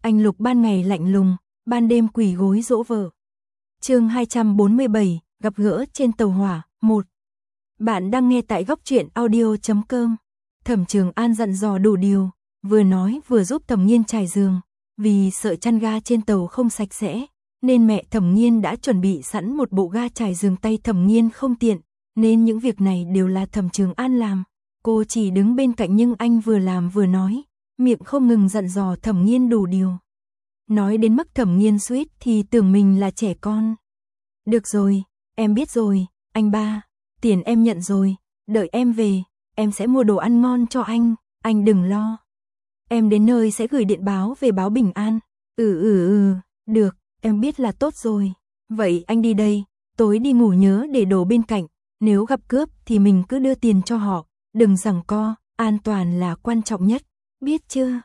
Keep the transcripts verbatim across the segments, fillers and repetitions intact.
Anh Lục ban ngày lạnh lùng, ban đêm quỳ gối dỗ vợ. Chương hai trăm bốn mươi bảy, gặp gỡ trên tàu hỏa, một. Bạn đang nghe tại góc truyện audio chấm com. Thẩm Trường An dặn dò đủ điều, vừa nói vừa giúp Thẩm Nghiên trải giường, vì sợ chăn ga trên tàu không sạch sẽ, nên mẹ Thẩm Nghiên đã chuẩn bị sẵn một bộ ga trải giường, tay Thẩm Nghiên không tiện, nên những việc này đều là Thẩm Trường An làm. Cô chỉ đứng bên cạnh, nhưng anh vừa làm vừa nói, miệng không ngừng dặn dò Thẩm Nghiên đủ điều. Nói đến mức Thẩm Nghiên suýt thì tưởng mình là trẻ con. Được rồi, em biết rồi, anh ba, tiền em nhận rồi, đợi em về, em sẽ mua đồ ăn ngon cho anh, anh đừng lo. Em đến nơi sẽ gửi điện báo về báo bình an. Ừ ừ ừ, được, em biết là tốt rồi. Vậy anh đi đây, tối đi ngủ nhớ để đồ bên cạnh, nếu gặp cướp thì mình cứ đưa tiền cho họ, đừng giằng co, an toàn là quan trọng nhất, biết chưa?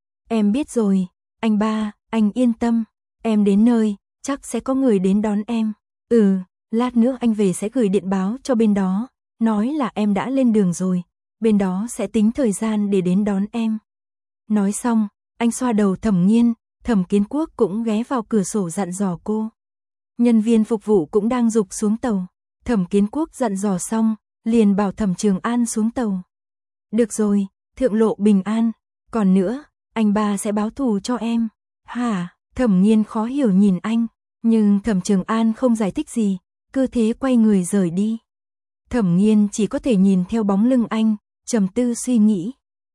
Em biết rồi, anh ba, anh yên tâm, em đến nơi, chắc sẽ có người đến đón em. Ừ, lát nữa anh về sẽ gửi điện báo cho bên đó, nói là em đã lên đường rồi, bên đó sẽ tính thời gian để đến đón em. Nói xong, anh xoa đầu Thẩm Nghiên, Thẩm Kiến Quốc cũng ghé vào cửa sổ dặn dò cô. Nhân viên phục vụ cũng đang giục xuống tàu. Thẩm Kiến Quốc dặn dò xong, liền bảo Thẩm Trường An xuống tàu. Được rồi, thượng lộ bình an, còn nữa, anh ba sẽ báo thù cho em. Hả? Thẩm Nghiên khó hiểu nhìn anh, nhưng Thẩm Trường An không giải thích gì, cứ thế quay người rời đi. Thẩm Nghiên chỉ có thể nhìn theo bóng lưng anh, trầm tư suy nghĩ.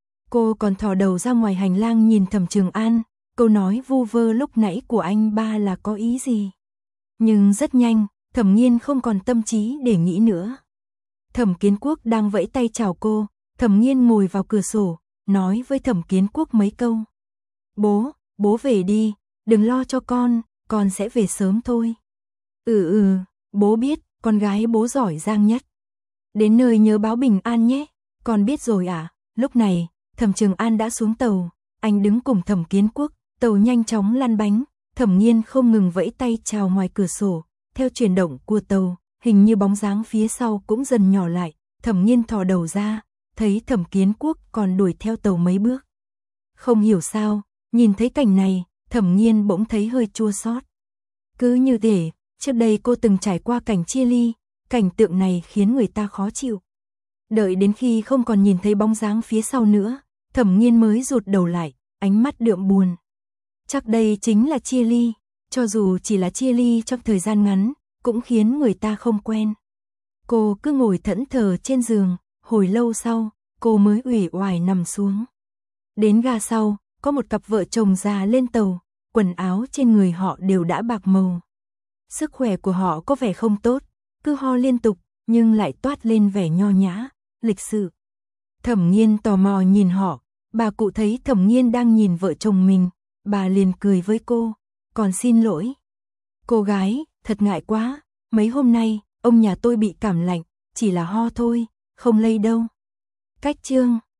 Cô còn thò đầu ra ngoài hành lang nhìn Thẩm Trường An, câu nói vu vơ lúc nãy của anh ba là có ý gì? Nhưng rất nhanh, Thẩm Nghiên không còn tâm trí để nghĩ nữa. Thẩm Kiến Quốc đang vẫy tay chào cô, Thẩm Nghiên ngồi vào cửa sổ, nói với Thẩm Kiến Quốc mấy câu. Bố, bố về đi, đừng lo cho con, con sẽ về sớm thôi. Ừ ừ, bố biết, con gái bố giỏi giang nhất. Đến nơi nhớ báo bình an nhé, con biết rồi à. Lúc này, Thẩm Trường An đã xuống tàu, anh đứng cùng Thẩm Kiến Quốc, tàu nhanh chóng lăn bánh, Thẩm Nghiên không ngừng vẫy tay chào ngoài cửa sổ, theo chuyển động của tàu, hình như bóng dáng phía sau cũng dần nhỏ lại, Thẩm Nghiên thò đầu ra, thấy Thẩm Kiến Quốc còn đuổi theo tàu mấy bước. Không hiểu sao, nhìn thấy cảnh này, Thẩm Nghiên bỗng thấy hơi chua xót. Cứ như thế, trước đây cô từng trải qua cảnh chia ly, cảnh tượng này khiến người ta khó chịu. Đợi đến khi không còn nhìn thấy bóng dáng phía sau nữa, Thẩm Nghiên mới rụt đầu lại, ánh mắt đượm buồn. Chắc đây chính là chia ly, cho dù chỉ là chia ly trong thời gian ngắn, cũng khiến người ta không quen. Cô cứ ngồi thẫn thờ trên giường, hồi lâu sau, cô mới uể oải nằm xuống. Đến ga sau, có một cặp vợ chồng già lên tàu, quần áo trên người họ đều đã bạc màu. Sức khỏe của họ có vẻ không tốt, cứ ho liên tục, nhưng lại toát lên vẻ nho nhã, lịch sự. Thẩm Nghiên tò mò nhìn họ, bà cụ thấy Thẩm Nghiên đang nhìn vợ chồng mình, bà liền cười với cô, còn xin lỗi. Cô gái, thật ngại quá, mấy hôm nay, ông nhà tôi bị cảm lạnh, chỉ là ho thôi, không lây đâu. Cách chương